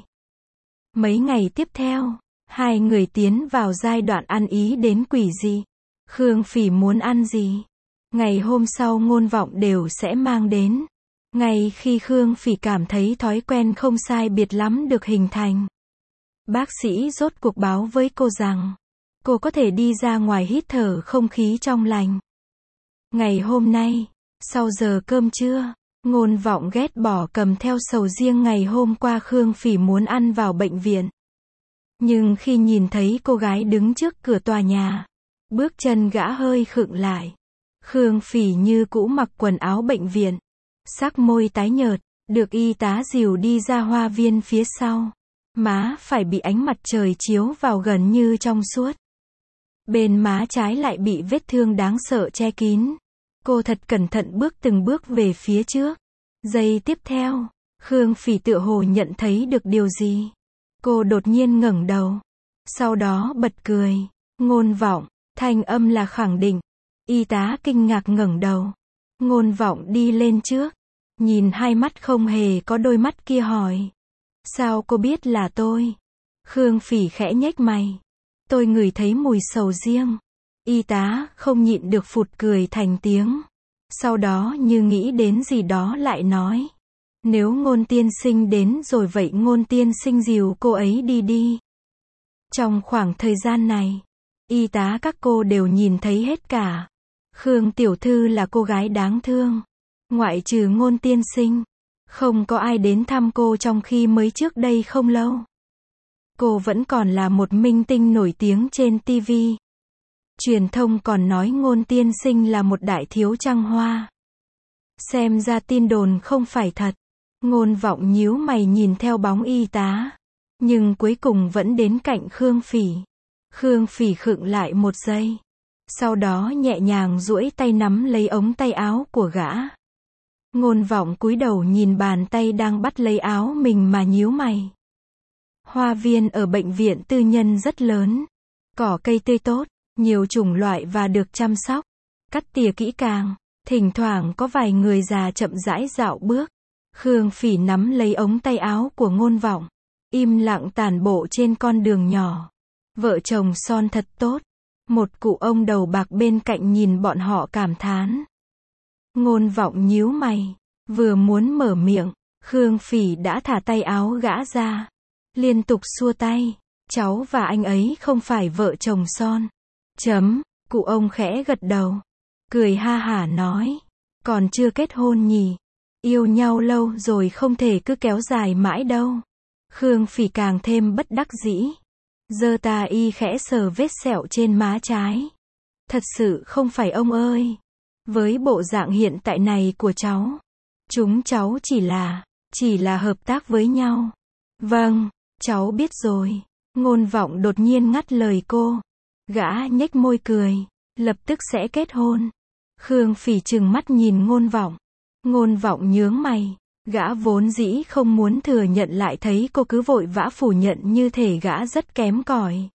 Mấy ngày tiếp theo, hai người tiến vào giai đoạn ăn ý đến quỷ dị. Khương Phỉ muốn ăn gì, ngày hôm sau Ngôn Vọng đều sẽ mang đến. Ngay khi Khương Phỉ cảm thấy thói quen không sai biệt lắm được hình thành, bác sĩ rốt cuộc báo với cô rằng, cô có thể đi ra ngoài hít thở không khí trong lành. Ngày hôm nay, sau giờ cơm trưa, Ngôn Vọng ghét bỏ cầm theo sầu riêng ngày hôm qua Khương Phỉ muốn ăn vào bệnh viện. Nhưng khi nhìn thấy cô gái đứng trước cửa tòa nhà, bước chân gã hơi khựng lại. Khương Phỉ như cũ mặc quần áo bệnh viện, sắc môi tái nhợt, được y tá dìu đi ra hoa viên phía sau. Má phải bị ánh mặt trời chiếu vào gần như trong suốt. Bên má trái lại bị vết thương đáng sợ che kín. Cô thật cẩn thận bước từng bước về phía trước. Giây tiếp theo, Khương Phỉ tựa hồ nhận thấy được điều gì. Cô đột nhiên ngẩng đầu. Sau đó bật cười. Ngôn Vọng, thanh âm là khẳng định. Y tá kinh ngạc ngẩng đầu. Ngôn Vọng đi lên trước. Nhìn hai mắt không hề có đôi mắt kia hỏi. Sao cô biết là tôi? Khương Phỉ khẽ nhếch mày. Tôi ngửi thấy mùi sầu riêng. Y tá không nhịn được phụt cười thành tiếng. Sau đó như nghĩ đến gì đó lại nói. Nếu Ngôn tiên sinh đến rồi vậy Ngôn tiên sinh dìu cô ấy đi đi. Trong khoảng thời gian này, y tá các cô đều nhìn thấy hết cả. Khương tiểu thư là cô gái đáng thương. Ngoại trừ Ngôn tiên sinh, không có ai đến thăm cô trong khi mới trước đây không lâu. Cô vẫn còn là một minh tinh nổi tiếng trên TV. Truyền thông còn nói Ngôn tiên sinh là một đại thiếu trăng hoa. Xem ra tin đồn không phải thật. Ngôn Vọng nhíu mày nhìn theo bóng y tá. Nhưng cuối cùng vẫn đến cạnh Khương Phỉ. Khương Phỉ khựng lại một giây. Sau đó nhẹ nhàng duỗi tay nắm lấy ống tay áo của gã. Ngôn Vọng cúi đầu nhìn bàn tay đang bắt lấy áo mình mà nhíu mày. Hoa viên ở bệnh viện tư nhân rất lớn. Cỏ cây tươi tốt, nhiều chủng loại và được chăm sóc. Cắt tỉa kỹ càng. Thỉnh thoảng có vài người già chậm rãi dạo bước. Khương Phỉ nắm lấy ống tay áo của Ngôn Vọng. Im lặng tản bộ trên con đường nhỏ. Vợ chồng son thật tốt. Một cụ ông đầu bạc bên cạnh nhìn bọn họ cảm thán. Ngôn Vọng nhíu mày. Vừa muốn mở miệng, Khương Phỉ đã thả tay áo gã ra. Liên tục xua tay. Cháu và anh ấy không phải vợ chồng son. Cụ ông khẽ gật đầu. Cười ha hả nói. Còn chưa kết hôn nhỉ? Yêu nhau lâu rồi không thể cứ kéo dài mãi đâu. Khương Phỉ càng thêm bất đắc dĩ. Giơ tay khẽ sờ vết sẹo trên má trái. Thật sự không phải ông ơi. Với bộ dạng hiện tại này của cháu, chúng cháu chỉ là hợp tác với nhau. Vâng, cháu biết rồi. Ngôn Vọng đột nhiên ngắt lời cô. Gã nhếch môi cười. Lập tức sẽ kết hôn. Khương Phỉ trừng mắt nhìn Ngôn Vọng. Ngôn Vọng nhướng mày. Gã vốn dĩ không muốn thừa nhận lại thấy cô cứ vội vã phủ nhận như thể gã rất kém cỏi.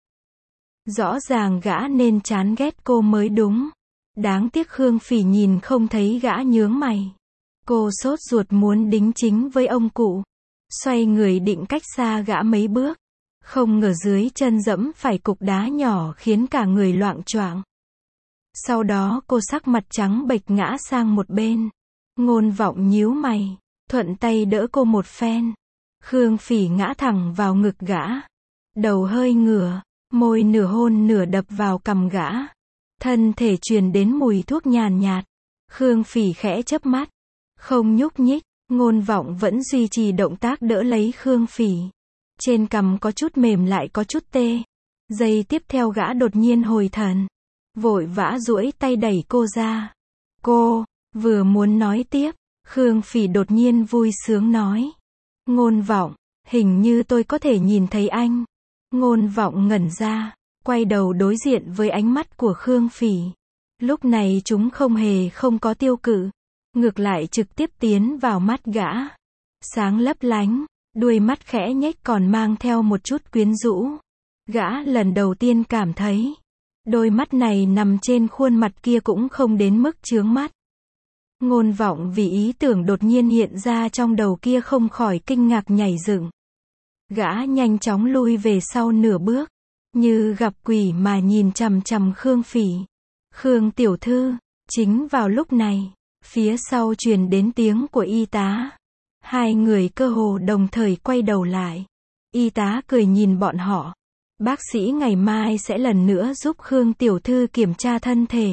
Rõ ràng gã nên chán ghét cô mới đúng. Đáng tiếc Khương Phỉ nhìn không thấy gã nhướng mày. Cô sốt ruột muốn đính chính với ông cụ. Xoay người định cách xa gã mấy bước. Không ngờ dưới chân dẫm phải cục đá nhỏ khiến cả người loạng choạng. Sau đó cô sắc mặt trắng bệch ngã sang một bên. Ngôn Vọng nhíu mày. Thuận tay đỡ cô một phen. Khương Phỉ ngã thẳng vào ngực gã. Đầu hơi ngửa. Môi nửa hôn nửa đập vào cằm gã. Thân thể truyền đến mùi thuốc nhàn nhạt. Khương Phỉ khẽ chớp mắt. Không nhúc nhích. Ngôn Vọng vẫn duy trì động tác đỡ lấy Khương Phỉ. Trên cằm có chút mềm lại có chút tê. Giây tiếp theo gã đột nhiên hồi thần. Vội vã duỗi tay đẩy cô ra. Cô, vừa muốn nói tiếp. Khương Phỉ đột nhiên vui sướng nói. Ngôn Vọng, hình như tôi có thể nhìn thấy anh. Ngôn Vọng ngẩn ra. Quay đầu đối diện với ánh mắt của Khương Phỉ. Lúc này chúng không có tiêu cự. Ngược lại trực tiếp tiến vào mắt gã. Sáng lấp lánh. Đuôi mắt khẽ nhếch còn mang theo một chút quyến rũ. Gã lần đầu tiên cảm thấy. Đôi mắt này nằm trên khuôn mặt kia cũng không đến mức chướng mắt. Ngôn Vọng vì ý tưởng đột nhiên hiện ra trong đầu kia không khỏi kinh ngạc nhảy dựng. Gã nhanh chóng lui về sau nửa bước. Như gặp quỷ mà nhìn chằm chằm Khương Phỉ. Khương tiểu thư. Chính vào lúc này, phía sau truyền đến tiếng của y tá. Hai người cơ hồ đồng thời quay đầu lại. Y tá cười nhìn bọn họ. Bác sĩ ngày mai sẽ lần nữa giúp Khương tiểu thư kiểm tra thân thể.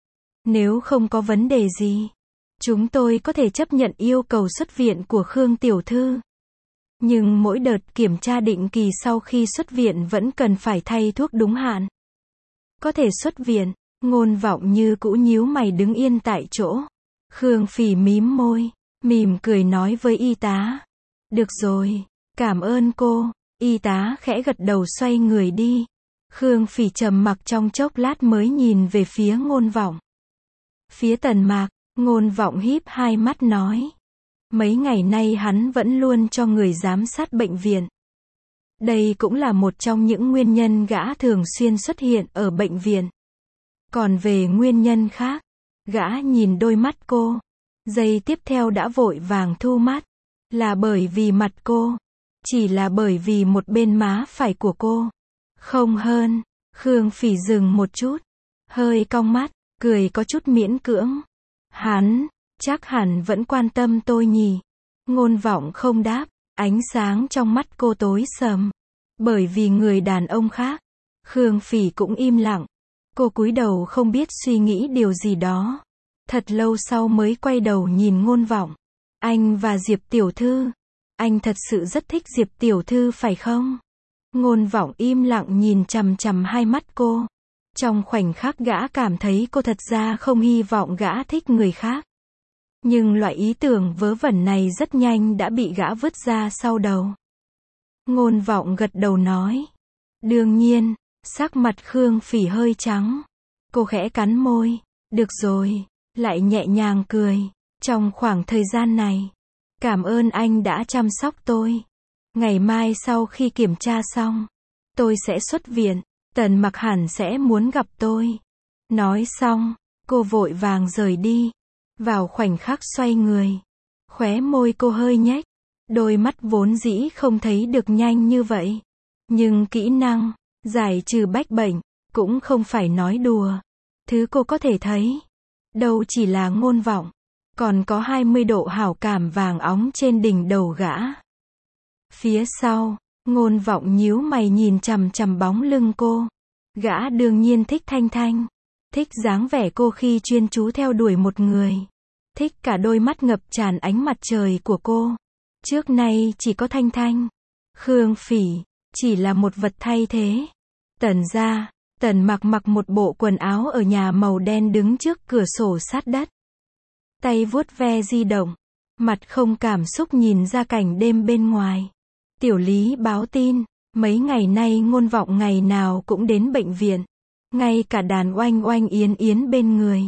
Nếu không có vấn đề gì, chúng tôi có thể chấp nhận yêu cầu xuất viện của Khương tiểu thư. Nhưng mỗi đợt kiểm tra định kỳ sau khi xuất viện vẫn cần phải thay thuốc đúng hạn. Có thể xuất viện. Ngôn Vọng như cũ nhíu mày đứng yên tại chỗ. Khương Phỉ mím môi, mỉm cười nói với y tá. Được rồi, cảm ơn cô. Y tá khẽ gật đầu xoay người đi. Khương Phỉ trầm mặc trong chốc lát mới nhìn về phía Ngôn Vọng. Phía Tần Mạc, Ngôn Vọng híp hai mắt nói. Mấy ngày nay hắn vẫn luôn cho người giám sát bệnh viện. Đây cũng là một trong những nguyên nhân gã thường xuyên xuất hiện ở bệnh viện. Còn về nguyên nhân khác, gã nhìn đôi mắt cô. Giây tiếp theo đã vội vàng thu mắt. Là bởi vì mặt cô. Chỉ là bởi vì một bên má phải của cô. Không hơn. Khương Phỉ dừng một chút. Hơi cong mắt, cười có chút miễn cưỡng. Hắn, chắc hẳn vẫn quan tâm tôi nhỉ. Ngôn Vọng không đáp. Ánh sáng trong mắt cô tối sầm. Bởi vì người đàn ông khác. Khương Phỉ cũng im lặng. Cô cúi đầu không biết suy nghĩ điều gì đó. Thật lâu sau mới quay đầu nhìn Ngôn Vọng. Anh và Diệp tiểu thư. Anh thật sự rất thích Diệp tiểu thư phải không? Ngôn Vọng im lặng nhìn chằm chằm hai mắt cô. Trong khoảnh khắc gã cảm thấy cô thật ra không hy vọng gã thích người khác. Nhưng loại ý tưởng vớ vẩn này rất nhanh đã bị gã vứt ra sau đầu. Ngôn Vọng gật đầu nói. Đương nhiên. Sắc mặt Khương Phỉ hơi trắng. Cô khẽ cắn môi. Được rồi. Lại nhẹ nhàng cười. Trong khoảng thời gian này, cảm ơn anh đã chăm sóc tôi. Ngày mai sau khi kiểm tra xong, tôi sẽ xuất viện. Tần Mặc hẳn sẽ muốn gặp tôi. Nói xong, cô vội vàng rời đi. Vào khoảnh khắc xoay người, khóe môi cô hơi nhếch. Đôi mắt vốn dĩ không thấy được nhanh như vậy. Nhưng kỹ năng giải trừ bách bệnh cũng không phải nói đùa. Thứ cô có thể thấy đâu chỉ là Ngôn Vọng, còn có 20 độ hảo cảm vàng óng trên đỉnh đầu gã. Phía sau, Ngôn Vọng nhíu mày nhìn chằm chằm bóng lưng cô. Gã đương nhiên thích Thanh Thanh. Thích dáng vẻ cô khi chuyên chú theo đuổi một người. Thích cả đôi mắt ngập tràn ánh mặt trời của cô. Trước nay chỉ có Thanh Thanh. Khương Phỉ chỉ là một vật thay thế. Tần gia, Tần Mặc mặc một bộ quần áo ở nhà màu đen đứng trước cửa sổ sát đất. Tay vuốt ve di động, mặt không cảm xúc nhìn ra cảnh đêm bên ngoài. Tiểu Lý báo tin, mấy ngày nay Ngôn Vọng ngày nào cũng đến bệnh viện. Ngay cả đàn oanh oanh yến yến bên người,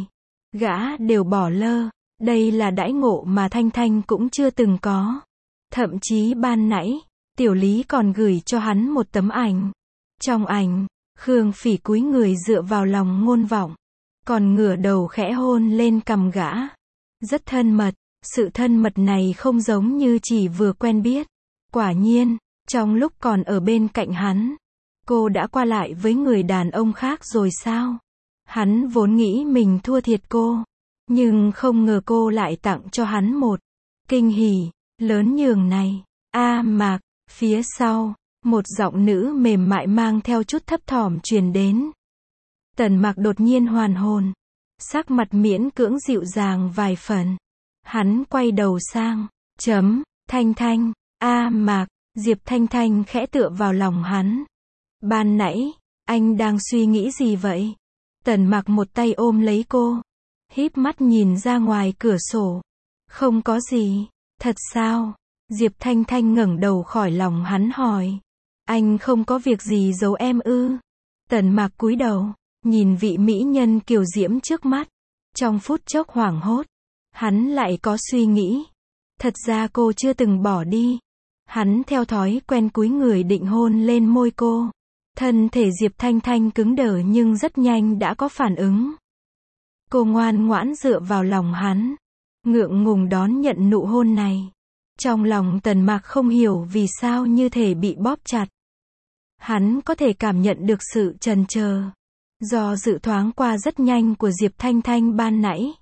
gã đều bỏ lơ. Đây là đãi ngộ mà Thanh Thanh cũng chưa từng có. Thậm chí ban nãy, Tiểu Lý còn gửi cho hắn một tấm ảnh. Trong ảnh, Khương Phỉ cúi người dựa vào lòng Ngôn Vọng, còn ngửa đầu khẽ hôn lên cằm gã. Rất thân mật, sự thân mật này không giống như chỉ vừa quen biết. Quả nhiên, trong lúc còn ở bên cạnh hắn, cô đã qua lại với người đàn ông khác rồi sao? Hắn vốn nghĩ mình thua thiệt cô, nhưng không ngờ cô lại tặng cho hắn một kinh hỉ lớn nhường này. Mạc, phía sau, một giọng nữ mềm mại mang theo chút thấp thỏm truyền đến. Tần Mặc đột nhiên hoàn hồn, sắc mặt miễn cưỡng dịu dàng vài phần. Hắn quay đầu sang, Thanh Thanh, Mạc, Diệp Thanh Thanh khẽ tựa vào lòng hắn. Ban nãy, anh đang suy nghĩ gì vậy? Tần Mặc một tay ôm lấy cô, híp mắt nhìn ra ngoài cửa sổ. Không có gì, thật sao? Diệp Thanh Thanh ngẩng đầu khỏi lòng hắn hỏi. Anh không có việc gì giấu em ư? Tần Mặc cúi đầu, nhìn vị mỹ nhân kiều diễm trước mắt. Trong phút chốc hoảng hốt, hắn lại có suy nghĩ. Thật ra cô chưa từng bỏ đi. Hắn theo thói quen cúi người định hôn lên môi cô. Thân thể Diệp Thanh Thanh cứng đờ nhưng rất nhanh đã có phản ứng. Cô ngoan ngoãn dựa vào lòng hắn, ngượng ngùng đón nhận nụ hôn này. Trong lòng Tần Mặc không hiểu vì sao như thể bị bóp chặt. Hắn có thể cảm nhận được sự chần chờ, do dự thoáng qua rất nhanh của Diệp Thanh Thanh ban nãy.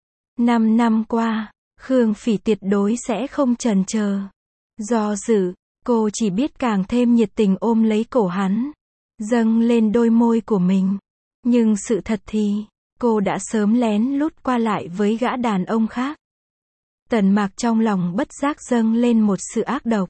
5 năm qua, Khương Phỉ tuyệt đối sẽ không chần chờ, do dự, cô chỉ biết càng thêm nhiệt tình ôm lấy cổ hắn, dâng lên đôi môi của mình. Nhưng sự thật thì, cô đã sớm lén lút qua lại với gã đàn ông khác. Tần Mặc trong lòng bất giác dâng lên một sự ác độc.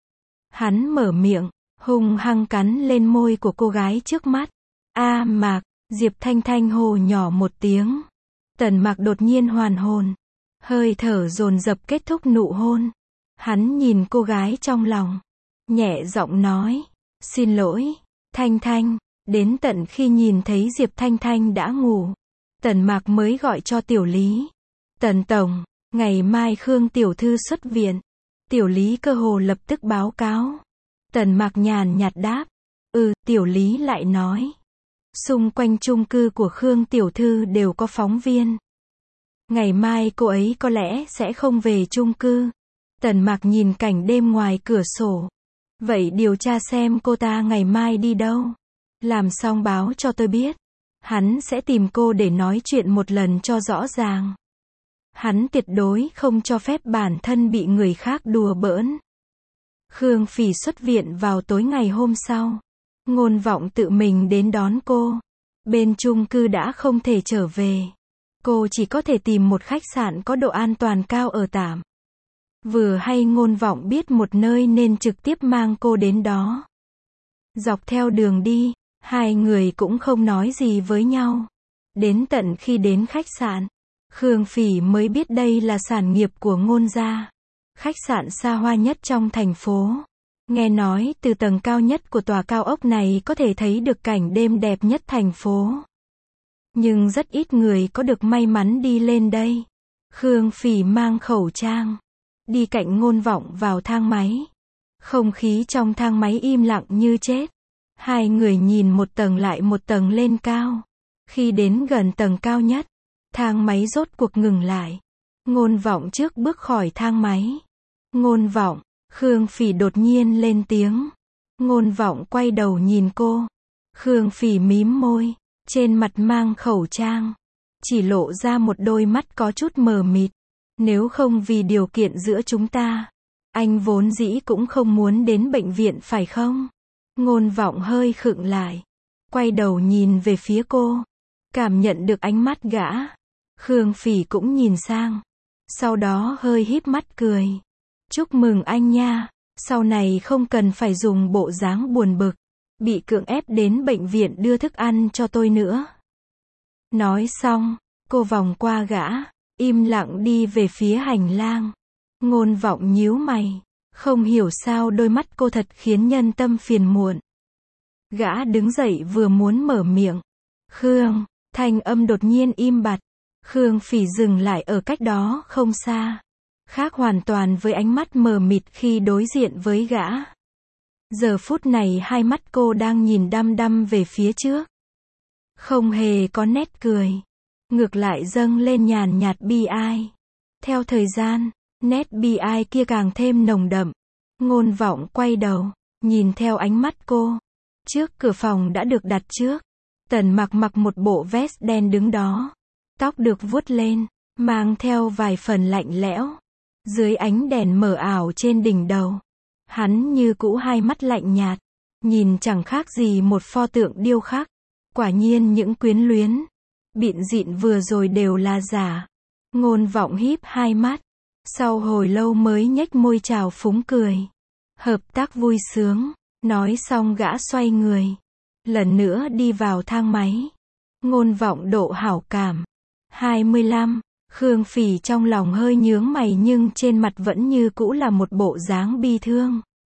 Hắn mở miệng, hung hăng cắn lên môi của cô gái trước mắt. Mạc, Diệp Thanh Thanh hô nhỏ một tiếng. Tần Mặc đột nhiên hoàn hồn, hơi thở dồn dập kết thúc nụ hôn. Hắn nhìn cô gái trong lòng, nhẹ giọng nói, xin lỗi, Thanh Thanh. Đến tận khi nhìn thấy Diệp Thanh Thanh đã ngủ, Tần Mặc mới gọi cho Tiểu Lý. Tần tổng, ngày mai Khương tiểu thư xuất viện. Tiểu Lý cơ hồ lập tức báo cáo. Tần Mặc nhàn nhạt đáp. Tiểu Lý lại nói. Xung quanh chung cư của Khương tiểu thư đều có phóng viên. Ngày mai cô ấy có lẽ sẽ không về chung cư. Tần Mặc nhìn cảnh đêm ngoài cửa sổ. Vậy điều tra xem cô ta ngày mai đi đâu. Làm xong báo cho tôi biết. Hắn sẽ tìm cô để nói chuyện một lần cho rõ ràng. Hắn tuyệt đối không cho phép bản thân bị người khác đùa bỡn. Khương Phỉ xuất viện vào tối ngày hôm sau. Ngôn Vọng tự mình đến đón cô. Bên chung cư đã không thể trở về. Cô chỉ có thể tìm một khách sạn có độ an toàn cao ở tạm. Vừa hay Ngôn Vọng biết một nơi nên trực tiếp mang cô đến đó. Dọc theo đường đi, hai người cũng không nói gì với nhau. Đến tận khi đến khách sạn, Khương Phỉ mới biết đây là sản nghiệp của Ngôn gia. Khách sạn xa hoa nhất trong thành phố. Nghe nói từ tầng cao nhất của tòa cao ốc này có thể thấy được cảnh đêm đẹp nhất thành phố. Nhưng rất ít người có được may mắn đi lên đây. Khương Phỉ mang khẩu trang, đi cạnh Ngôn Vọng vào thang máy. Không khí trong thang máy im lặng như chết. Hai người nhìn một tầng lại một tầng lên cao. Khi đến gần tầng cao nhất, thang máy rốt cuộc ngừng lại. Ngôn Vọng trước bước khỏi thang máy. Ngôn Vọng, Khương Phỉ đột nhiên lên tiếng. Ngôn Vọng quay đầu nhìn cô. Khương Phỉ mím môi, trên mặt mang khẩu trang, chỉ lộ ra một đôi mắt có chút mờ mịt. Nếu không vì điều kiện giữa chúng ta, anh vốn dĩ cũng không muốn đến bệnh viện phải không? Ngôn Vọng hơi khựng lại, quay đầu nhìn về phía cô, cảm nhận được ánh mắt gã. Khương Phỉ cũng nhìn sang, sau đó hơi híp mắt cười. Chúc mừng anh nha, sau này không cần phải dùng bộ dáng buồn bực, bị cưỡng ép đến bệnh viện đưa thức ăn cho tôi nữa. Nói xong, cô vòng qua gã, im lặng đi về phía hành lang. Ngôn Vọng nhíu mày, không hiểu sao đôi mắt cô thật khiến nhân tâm phiền muộn. Gã đứng dậy vừa muốn mở miệng. Khương, thanh âm đột nhiên im bặt. Khương Phỉ dừng lại ở cách đó không xa, khác hoàn toàn với ánh mắt mờ mịt khi đối diện với gã. Giờ phút này hai mắt cô đang nhìn đăm đăm về phía trước, không hề có nét cười, ngược lại dâng lên nhàn nhạt bi ai. Theo thời gian, nét bi ai kia càng thêm nồng đậm. Ngôn Vọng quay đầu, nhìn theo ánh mắt cô. Trước cửa phòng đã được đặt trước, Tần Mặc mặc một bộ vest đen đứng đó, tóc được vuốt lên, mang theo vài phần lạnh lẽo. Dưới ánh đèn mờ ảo trên đỉnh đầu, hắn như cũ hai mắt lạnh nhạt, nhìn chẳng khác gì một pho tượng điêu khắc. Quả nhiên những quyến luyến, bịn dịn vừa rồi đều là giả. Ngôn Vọng híp hai mắt, sau hồi lâu mới nhếch môi chào phúng cười. Hợp tác vui sướng. Nói xong gã xoay người, lần nữa đi vào thang máy. Ngôn Vọng độ hảo cảm 25. Khương Phỉ trong lòng hơi nhướng mày nhưng trên mặt vẫn như cũ là một bộ dáng bi thương.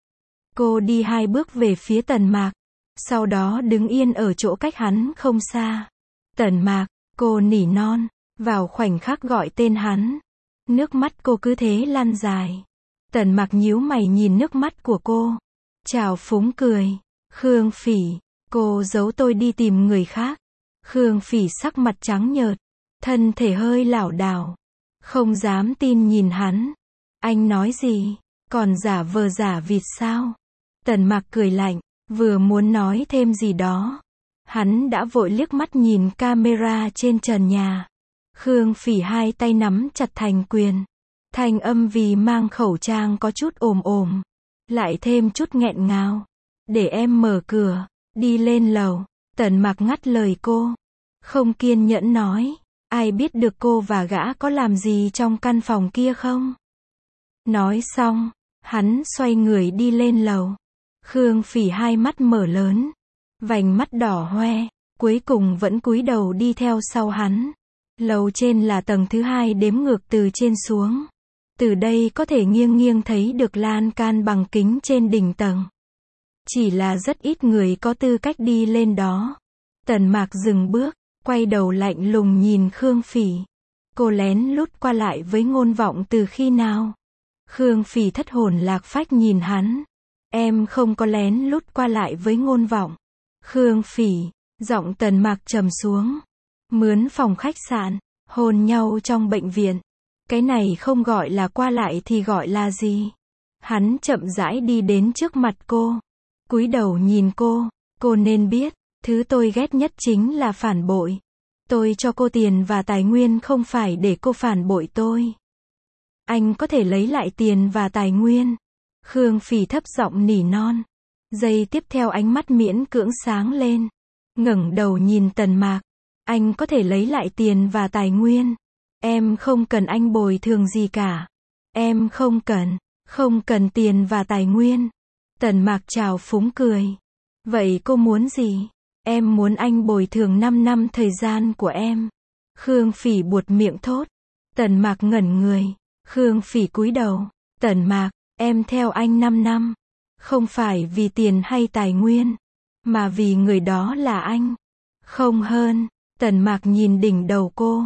Cô đi hai bước về phía Tần Mạc, sau đó đứng yên ở chỗ cách hắn không xa. Tần Mạc, cô nỉ non, vào khoảnh khắc gọi tên hắn. Nước mắt cô cứ thế lăn dài. Tần Mạc nhíu mày nhìn nước mắt của cô, chào phúng cười. Khương Phỉ, cô giấu tôi đi tìm người khác. Khương Phỉ sắc mặt trắng nhợt, thân thể hơi lảo đảo, không dám tin nhìn hắn. Anh nói gì? Còn giả vờ giả vịt sao? Tần Mạc cười lạnh, vừa muốn nói thêm gì đó, hắn đã vội liếc mắt nhìn camera trên trần nhà. Khương Phỉ hai tay nắm chặt thành quyền, thanh âm vì mang khẩu trang có chút ồm ồm, lại thêm chút nghẹn ngào. Để em mở cửa, đi lên lầu. Tần Mạc ngắt lời cô, không kiên nhẫn nói, ai biết được cô và gã có làm gì trong căn phòng kia không? Nói xong, hắn xoay người đi lên lầu. Khương Phỉ hai mắt mở lớn, vành mắt đỏ hoe, cuối cùng vẫn cúi đầu đi theo sau hắn. Lầu trên là tầng thứ hai đếm ngược từ trên xuống. Từ đây có thể nghiêng nghiêng thấy được lan can bằng kính trên đỉnh tầng. Chỉ là rất ít người có tư cách đi lên đó. Tần Mạc dừng bước, quay đầu lạnh lùng nhìn Khương Phỉ. Cô lén lút qua lại với Ngôn Vọng từ khi nào? Khương Phỉ thất hồn lạc phách nhìn hắn. Em không có lén lút qua lại với Ngôn Vọng. Khương Phỉ, giọng Tần Mạc trầm xuống. Mướn phòng khách sạn, hôn nhau trong bệnh viện. Cái này không gọi là qua lại thì gọi là gì? Hắn chậm rãi đi đến trước mặt cô, cúi đầu nhìn cô nên biết, thứ tôi ghét nhất chính là phản bội. Tôi cho cô tiền và tài nguyên không phải để cô phản bội tôi. Anh có thể lấy lại tiền và tài nguyên. Khương Phỉ thấp giọng nỉ non. Giây tiếp theo ánh mắt miễn cưỡng sáng lên, ngẩng đầu nhìn Tần Mạc. Anh có thể lấy lại tiền và tài nguyên. Em không cần anh bồi thường gì cả. Em không cần tiền và tài nguyên. Tần Mạc trào phúng cười. Vậy cô muốn gì? Em muốn anh bồi thường 5 năm thời gian của em. Khương Phỉ buột miệng thốt. Tần Mạc ngẩn người. Khương Phỉ cúi đầu. Tần Mạc, em theo anh 5 năm. Không phải vì tiền hay tài nguyên, mà vì người đó là anh. Không hơn. Tần Mạc nhìn đỉnh đầu cô.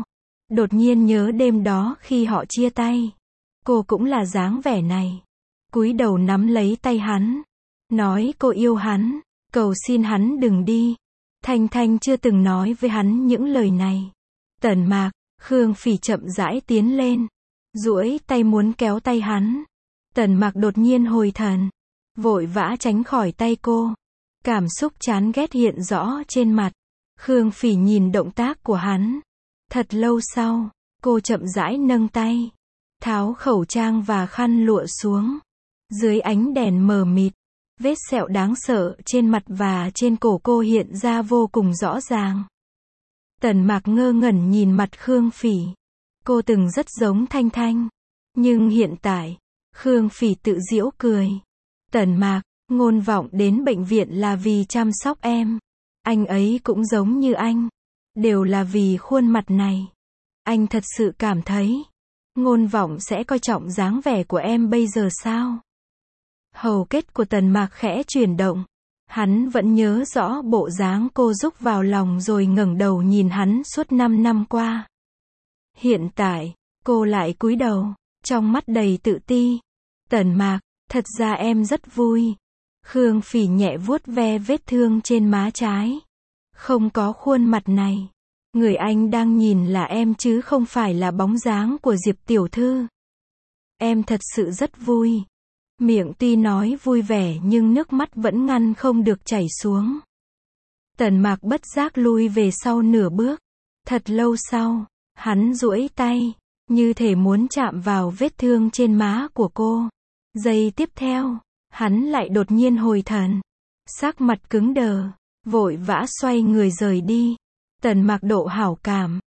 Đột nhiên nhớ đêm đó khi họ chia tay. Cô cũng là dáng vẻ này. Cúi đầu nắm lấy tay hắn. Nói cô yêu hắn. Cầu xin hắn đừng đi. Thanh Thanh chưa từng nói với hắn những lời này. Tần Mạc, Khương Phỉ chậm rãi tiến lên. Duỗi tay muốn kéo tay hắn. Tần Mạc đột nhiên hồi thần. Vội vã tránh khỏi tay cô. Cảm xúc chán ghét hiện rõ trên mặt. Khương Phỉ nhìn động tác của hắn. Thật lâu sau, cô chậm rãi nâng tay. Tháo khẩu trang và khăn lụa xuống. Dưới ánh đèn mờ mịt, vết sẹo đáng sợ trên mặt và trên cổ cô hiện ra vô cùng rõ ràng. Tần Mạc ngơ ngẩn nhìn mặt Khương Phỉ. Cô từng rất giống Thanh Thanh. Nhưng hiện tại, Khương Phỉ tự giễu cười. Tần Mạc, Ngôn Vọng đến bệnh viện là vì chăm sóc em. Anh ấy cũng giống như anh. Đều là vì khuôn mặt này. Anh thật sự cảm thấy Ngôn Vọng sẽ coi trọng dáng vẻ của em bây giờ sao? Hầu kết của Tần Mạc khẽ chuyển động. Hắn vẫn nhớ rõ bộ dáng cô rúc vào lòng rồi ngẩng đầu nhìn hắn suốt 5 năm qua. Hiện tại, cô lại cúi đầu, trong mắt đầy tự ti. Tần Mạc, thật ra em rất vui. Khương Phỉ nhẹ vuốt ve vết thương trên má trái. Không có khuôn mặt này. Người anh đang nhìn là em chứ không phải là bóng dáng của Diệp tiểu thư. Em thật sự rất vui. Miệng tuy nói vui vẻ nhưng nước mắt vẫn ngăn không được chảy xuống. Tần Mạc bất giác lui về sau nửa bước. Thật lâu sau, hắn duỗi tay, như thể muốn chạm vào vết thương trên má của cô. Giây tiếp theo, hắn lại đột nhiên hồi thần. Sắc mặt cứng đờ, vội vã xoay người rời đi. Tần Mạc độ hảo cảm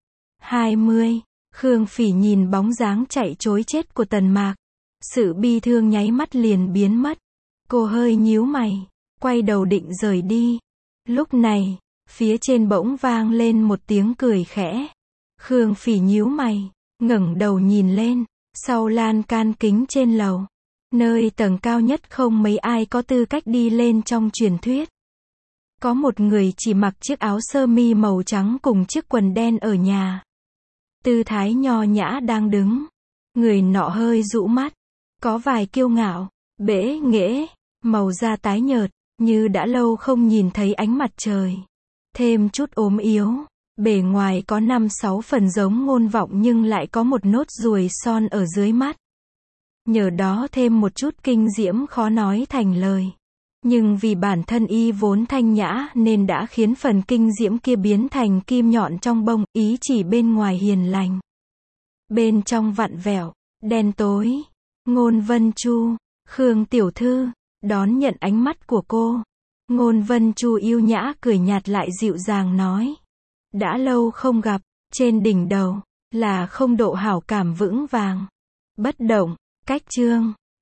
20. Khương Phỉ nhìn bóng dáng chạy trối chết của Tần Mạc. Sự bi thương nháy mắt liền biến mất. Cô hơi nhíu mày, quay đầu định rời đi. Lúc này, phía trên bỗng vang lên một tiếng cười khẽ. Khương Phỉ nhíu mày, ngẩng đầu nhìn lên. Sau lan can kính trên lầu, nơi tầng cao nhất không mấy ai có tư cách đi lên trong truyền thuyết. Có một người chỉ mặc chiếc áo sơ mi màu trắng cùng chiếc quần đen ở nhà. Tư thái nho nhã đang đứng. Người nọ hơi rũ mắt. Có vài kiêu ngạo, bẽ nghễ, màu da tái nhợt, như đã lâu không nhìn thấy ánh mặt trời. Thêm chút ốm yếu, bề ngoài có 5-6 phần giống Ngôn Vọng nhưng lại có một nốt ruồi son ở dưới mắt. Nhờ đó thêm một chút kinh diễm khó nói thành lời. Nhưng vì bản thân y vốn thanh nhã nên đã khiến phần kinh diễm kia biến thành kim nhọn trong bông, ý chỉ bên ngoài hiền lành. Bên trong vặn vẹo, đen tối. Ngôn Vân Chu, Khương tiểu thư, đón nhận ánh mắt của cô. Ngôn Vân Chu yêu nhã cười nhạt lại dịu dàng nói. Đã lâu không gặp, trên đỉnh đầu, là không độ hảo cảm vững vàng. Bất động, cách chương.